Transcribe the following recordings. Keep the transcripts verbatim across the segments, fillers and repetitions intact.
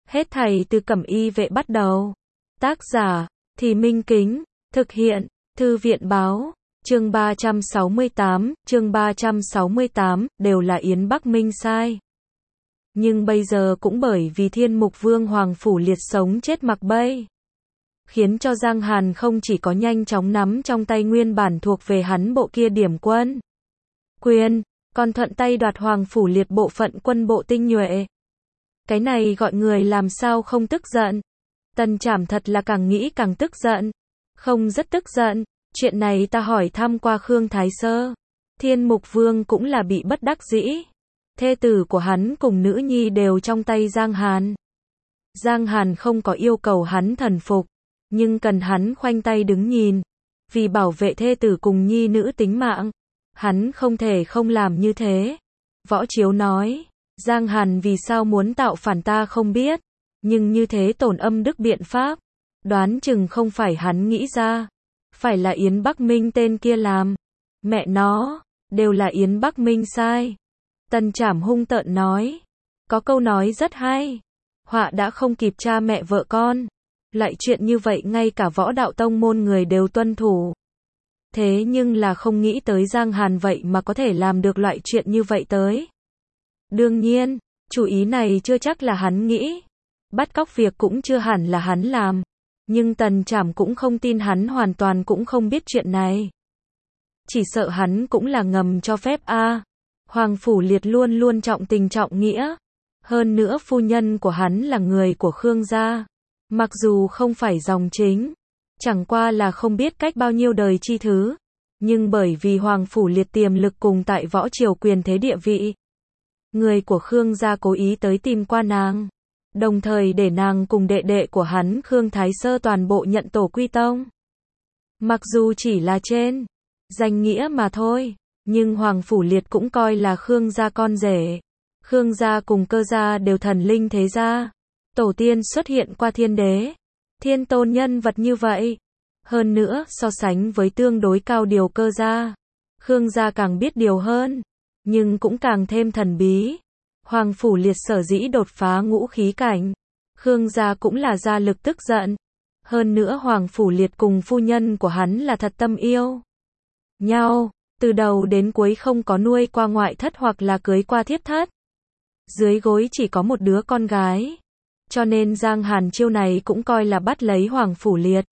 Hết thảy từ Cẩm Y Vệ bắt đầu. Tác giả, Thì Minh Kính, thực hiện, Thư viện Báo, chương ba trăm sáu mươi tám, chương ba trăm sáu mươi tám, đều là Yến Bắc Minh sai. Nhưng bây giờ cũng bởi vì Thiên Mục Vương Hoàng Phủ Liệt sống chết mặc bay, khiến cho Giang Hàn không chỉ có nhanh chóng nắm trong tay nguyên bản thuộc về hắn bộ kia điểm quân quyền, còn thuận tay đoạt Hoàng Phủ Liệt bộ phận quân bộ tinh nhuệ. Cái này gọi người làm sao không tức giận. Tần Trảm thật là càng nghĩ càng tức giận. Không rất tức giận, chuyện này ta hỏi thăm qua Khương Thái Sơ. Thiên Mục Vương cũng là bị bất đắc dĩ. Thê tử của hắn cùng nữ nhi đều trong tay Giang Hàn. Giang Hàn không có yêu cầu hắn thần phục, nhưng cần hắn khoanh tay đứng nhìn. Vì bảo vệ thê tử cùng nhi nữ tính mạng, hắn không thể không làm như thế. Võ Chiếu nói, Giang Hàn vì sao muốn tạo phản ta không biết, nhưng như thế tổn âm đức biện pháp, đoán chừng không phải hắn nghĩ ra, phải là Yến Bắc Minh tên kia làm. Mẹ nó, đều là Yến Bắc Minh sai. Tần Trảm hung tợn nói, có câu nói rất hay, họa đã không kịp cha mẹ vợ con. Loại chuyện như vậy ngay cả võ đạo tông môn người đều tuân thủ. Thế nhưng là không nghĩ tới Giang Hàn vậy mà có thể làm được loại chuyện như vậy tới. Đương nhiên, chủ ý này chưa chắc là hắn nghĩ. Bắt cóc việc cũng chưa hẳn là hắn làm. Nhưng Tần Trảm cũng không tin hắn hoàn toàn cũng không biết chuyện này. Chỉ sợ hắn cũng là ngầm cho phép a. À, Hoàng Phủ Liệt luôn luôn trọng tình trọng nghĩa. Hơn nữa phu nhân của hắn là người của Khương gia. Mặc dù không phải dòng chính, chẳng qua là không biết cách bao nhiêu đời chi thứ. Nhưng bởi vì Hoàng Phủ Liệt tiềm lực cùng tại võ triều quyền thế địa vị, người của Khương gia cố ý tới tìm qua nàng, đồng thời để nàng cùng đệ đệ của hắn Khương Thái Sơ toàn bộ nhận tổ quy tông. Mặc dù chỉ là trên danh nghĩa mà thôi, nhưng Hoàng Phủ Liệt cũng coi là Khương gia con rể. Khương gia cùng Cơ gia đều thần linh thế gia, tổ tiên xuất hiện qua thiên đế, thiên tôn nhân vật như vậy. Hơn nữa, so sánh với tương đối cao điều Cơ gia, Khương gia càng biết điều hơn, nhưng cũng càng thêm thần bí. Hoàng Phủ Liệt sở dĩ đột phá ngũ khí cảnh, Khương gia cũng là gia lực tức giận. Hơn nữa Hoàng Phủ Liệt cùng phu nhân của hắn là thật tâm yêu nhau, từ đầu đến cuối không có nuôi qua ngoại thất hoặc là cưới qua thiếp thất. Dưới gối chỉ có một đứa con gái. Cho nên Giang Hàn chiêu này cũng coi là bắt lấy Hoàng Phủ Liệt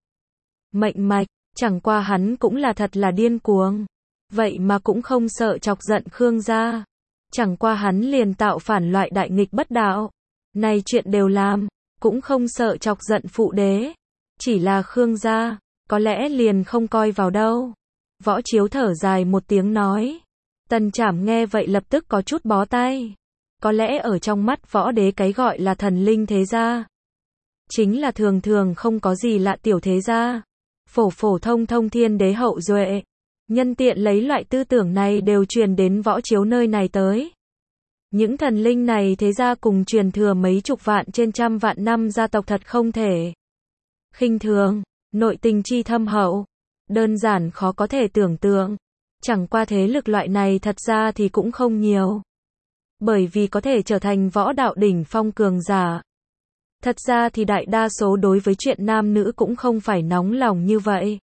mệnh mạch, chẳng qua hắn cũng là thật là điên cuồng. Vậy mà cũng không sợ chọc giận Khương gia. Chẳng qua hắn liền tạo phản loại đại nghịch bất đạo. Này chuyện đều làm, cũng không sợ chọc giận phụ đế. Chỉ là Khương gia, có lẽ liền không coi vào đâu. Võ Chiếu thở dài một tiếng nói. Tần Trảm nghe vậy lập tức có chút bó tay. Có lẽ ở trong mắt võ đế cái gọi là thần linh thế gia, chính là thường thường không có gì lạ tiểu thế gia. Phổ phổ thông thông thiên đế hậu duệ. Nhân tiện lấy loại tư tưởng này đều truyền đến Võ Chiếu nơi này tới. Những thần linh này thế gia cùng truyền thừa mấy chục vạn trên trăm vạn năm gia tộc thật không thể khinh thường, nội tình chi thâm hậu, đơn giản khó có thể tưởng tượng. Chẳng qua thế lực loại này thật ra thì cũng không nhiều. Bởi vì có thể trở thành võ đạo đỉnh phong cường giả. Thật ra thì đại đa số đối với chuyện nam nữ cũng không phải nóng lòng như vậy.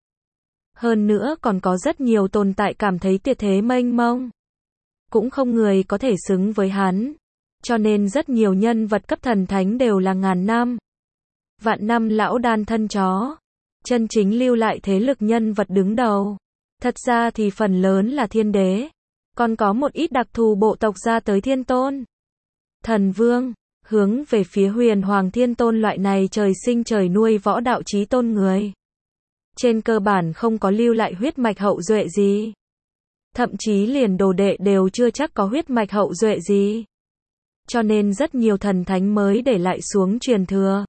Hơn nữa còn có rất nhiều tồn tại cảm thấy tuyệt thế mênh mông. Cũng không người có thể xứng với hắn. Cho nên rất nhiều nhân vật cấp thần thánh đều là ngàn năm, vạn năm lão đan thân chó. Chân chính lưu lại thế lực nhân vật đứng đầu. Thật ra thì phần lớn là thiên đế. Còn có một ít đặc thù bộ tộc ra tới thiên tôn, thần vương, hướng về phía huyền hoàng thiên tôn loại này trời sinh trời nuôi võ đạo chí tôn người. Trên cơ bản không có lưu lại huyết mạch hậu duệ gì. Thậm chí liền đồ đệ đều chưa chắc có huyết mạch hậu duệ gì. Cho nên rất nhiều thần thánh mới để lại xuống truyền thừa.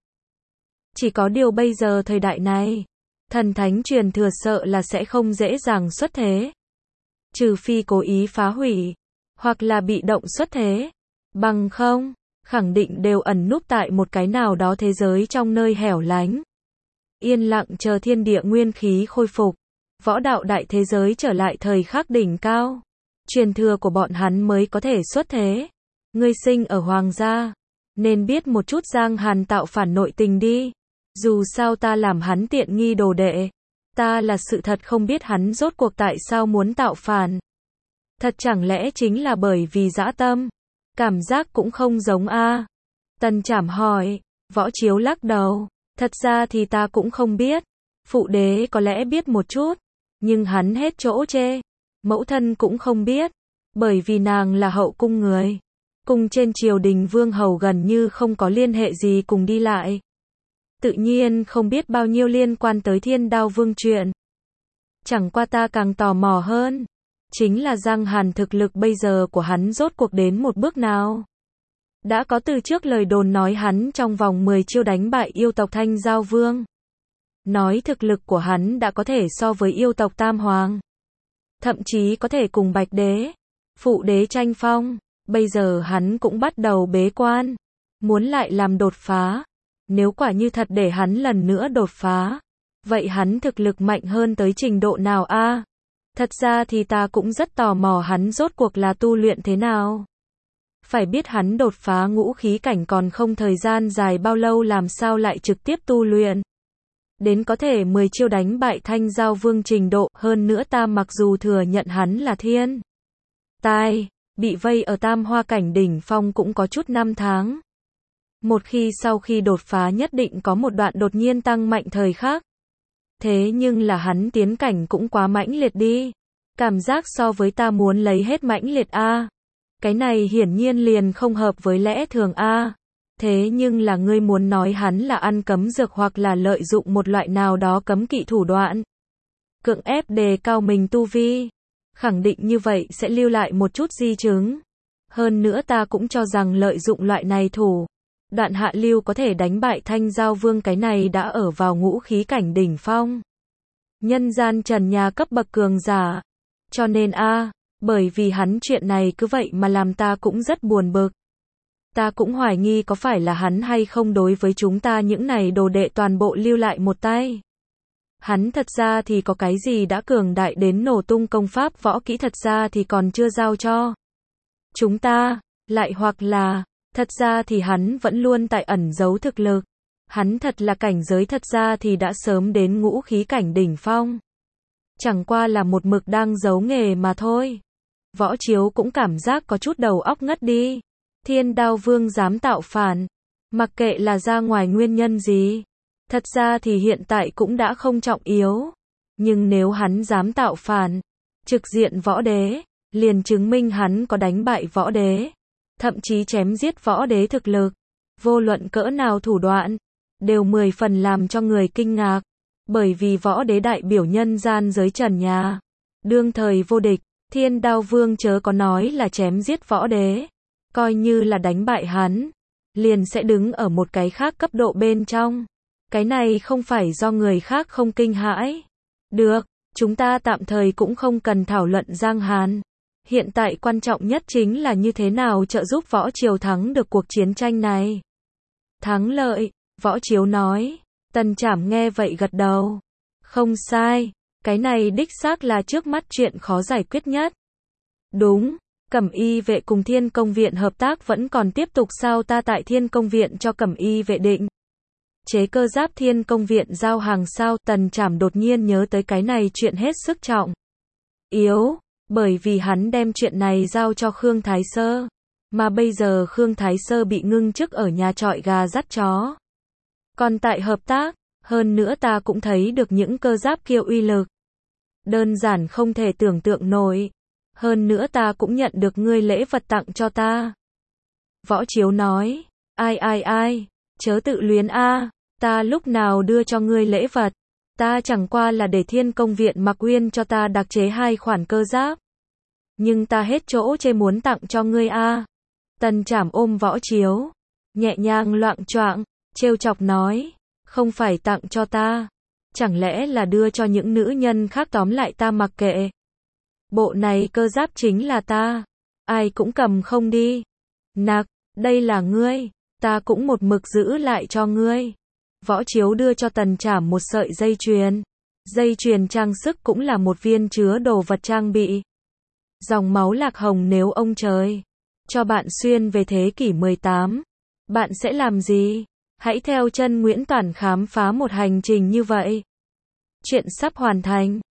Chỉ có điều bây giờ thời đại này, thần thánh truyền thừa sợ là sẽ không dễ dàng xuất thế. Trừ phi cố ý phá hủy, hoặc là bị động xuất thế. Bằng không, khẳng định đều ẩn núp tại một cái nào đó thế giới trong nơi hẻo lánh. Yên lặng chờ thiên địa nguyên khí khôi phục. Võ đạo đại thế giới trở lại thời khắc đỉnh cao. Truyền thừa của bọn hắn mới có thể xuất thế. Ngươi sinh ở hoàng gia, Nên biết một chút Giang Hàn tạo phản nội tình đi. Dù sao ta làm hắn tiện nghi đồ đệ. Ta là sự thật không biết hắn rốt cuộc tại sao muốn tạo phản. Thật chẳng lẽ chính là bởi vì dã tâm? Cảm giác cũng không giống a. Tần Trảm hỏi. Võ Chiếu lắc đầu. Thật ra thì ta cũng không biết. Phụ đế có lẽ biết một chút. Nhưng hắn hết chỗ chê. Mẫu thân cũng không biết. Bởi vì nàng là hậu cung người. Cùng trên triều đình vương hầu gần như không có liên hệ gì cùng đi lại. Tự nhiên không biết bao nhiêu liên quan tới Thiên Đao Vương chuyện. Chẳng qua ta càng tò mò hơn. Chính là Giang Hàn thực lực bây giờ của hắn rốt cuộc đến một bước nào. Đã có từ trước lời đồn nói hắn trong vòng mười chiêu đánh bại yêu tộc Thanh Giao Vương. Nói thực lực của hắn đã có thể so với yêu tộc Tam Hoàng. Thậm chí có thể cùng Bạch Đế, Phụ Đế tranh phong. Bây giờ hắn cũng bắt đầu bế quan. Muốn lại làm đột phá. Nếu quả như thật để hắn lần nữa đột phá. Vậy hắn thực lực mạnh hơn tới trình độ nào a? Thật ra thì ta cũng rất tò mò hắn rốt cuộc là tu luyện thế nào. Phải biết hắn đột phá ngũ khí cảnh còn không thời gian dài bao lâu làm sao lại trực tiếp tu luyện. Đến có thể mười chiêu đánh bại Thanh Giao Vương trình độ, hơn nữa ta mặc dù thừa nhận hắn là thiên tai, bị vây ở tam hoa cảnh đỉnh phong cũng có chút năm tháng. Một khi sau khi đột phá nhất định có một đoạn đột nhiên tăng mạnh thời khắc. Thế nhưng là hắn tiến cảnh cũng quá mãnh liệt đi. Cảm giác so với ta muốn lấy hết mãnh liệt a. Cái này hiển nhiên liền không hợp với lẽ thường a. Thế nhưng là ngươi muốn nói hắn là ăn cấm dược hoặc là lợi dụng một loại nào đó cấm kỵ thủ đoạn. Cưỡng ép đề cao mình tu vi. Khẳng định như vậy sẽ lưu lại một chút di chứng. Hơn nữa ta cũng cho rằng lợi dụng loại này thủ đoạn hạ lưu có thể đánh bại Thanh Giao Vương, cái này đã ở vào ngũ khí cảnh đỉnh phong. Nhân gian trần nhà cấp bậc cường giả. Cho nên a, bởi vì hắn chuyện này cứ vậy mà làm ta cũng rất buồn bực. Ta cũng hoài nghi có phải là hắn hay không đối với chúng ta những này đồ đệ toàn bộ lưu lại một tay. Hắn thật ra thì có cái gì đã cường đại đến nổ tung công pháp võ kỹ thật ra thì còn chưa giao cho chúng ta, lại hoặc là thật ra thì hắn vẫn luôn tại ẩn giấu thực lực. Hắn thật là cảnh giới thật ra thì đã sớm đến ngũ khí cảnh đỉnh phong. Chẳng qua là một mực đang giấu nghề mà thôi. Võ Chiếu cũng cảm giác có chút đầu óc ngất đi. Thiên Đao Vương dám tạo phản. Mặc kệ là ra ngoài nguyên nhân gì. Thật ra thì hiện tại cũng đã không trọng yếu. Nhưng nếu hắn dám tạo phản, trực diện võ đế, liền chứng minh hắn có đánh bại võ đế. Thậm chí chém giết võ đế thực lực. Vô luận cỡ nào thủ đoạn, đều mười phần làm cho người kinh ngạc. Bởi vì võ đế đại biểu nhân gian giới trần nhà. Đương thời vô địch, Thiên Đao Vương chớ có nói là chém giết võ đế. Coi như là đánh bại hắn, liền sẽ đứng ở một cái khác cấp độ bên trong. Cái này không phải do người khác không kinh hãi. Được, chúng ta tạm thời cũng không cần thảo luận Giang Hàn. Hiện tại quan trọng nhất chính là như thế nào trợ giúp Võ Triều thắng được cuộc chiến tranh này. Thắng lợi, Võ Chiếu nói. Tần Trảm nghe vậy gật đầu. Không sai, cái này đích xác là trước mắt chuyện khó giải quyết nhất. Đúng, Cẩm Y vệ cùng Thiên Công viện hợp tác vẫn còn tiếp tục sao? Ta tại Thiên Công viện cho Cẩm Y vệ định chế cơ giáp, Thiên Công viện giao hàng sao? Tần Trảm đột nhiên nhớ tới cái này chuyện hết sức trọng yếu, bởi vì hắn đem chuyện này giao cho Khương Thái Sơ, mà bây giờ Khương Thái Sơ bị ngưng chức ở nhà trọi gà dắt chó. Còn tại hợp tác, hơn nữa ta cũng thấy được những cơ giáp kia uy lực đơn giản không thể tưởng tượng nổi. Hơn nữa ta cũng nhận được ngươi lễ vật tặng cho ta. Võ Chiếu nói. Ai ai ai, chớ tự luyến a, ta lúc nào đưa cho ngươi lễ vật. Ta chẳng qua là để Thiên Công viện Mặc Uyên cho ta đặc chế hai khoản cơ giáp. Nhưng ta hết chỗ chê muốn tặng cho ngươi a. Tần Trảm ôm Võ Chiếu, nhẹ nhàng loạng choạng, trêu chọc nói. Không phải tặng cho ta. Chẳng lẽ là đưa cho những nữ nhân khác? Tóm lại ta mặc kệ. Bộ này cơ giáp chính là ta. Ai cũng cầm không đi. Nặc, đây là ngươi. Ta cũng một mực giữ lại cho ngươi. Võ Chiếu đưa cho Tần Trảm một sợi dây chuyền. Dây chuyền trang sức cũng là một viên chứa đồ vật trang bị. Dòng máu lạc hồng nếu ông trời cho bạn xuyên về thế kỷ mười tám. Bạn sẽ làm gì? Hãy theo chân Nguyễn Toản khám phá một hành trình như vậy. Chuyện sắp hoàn thành.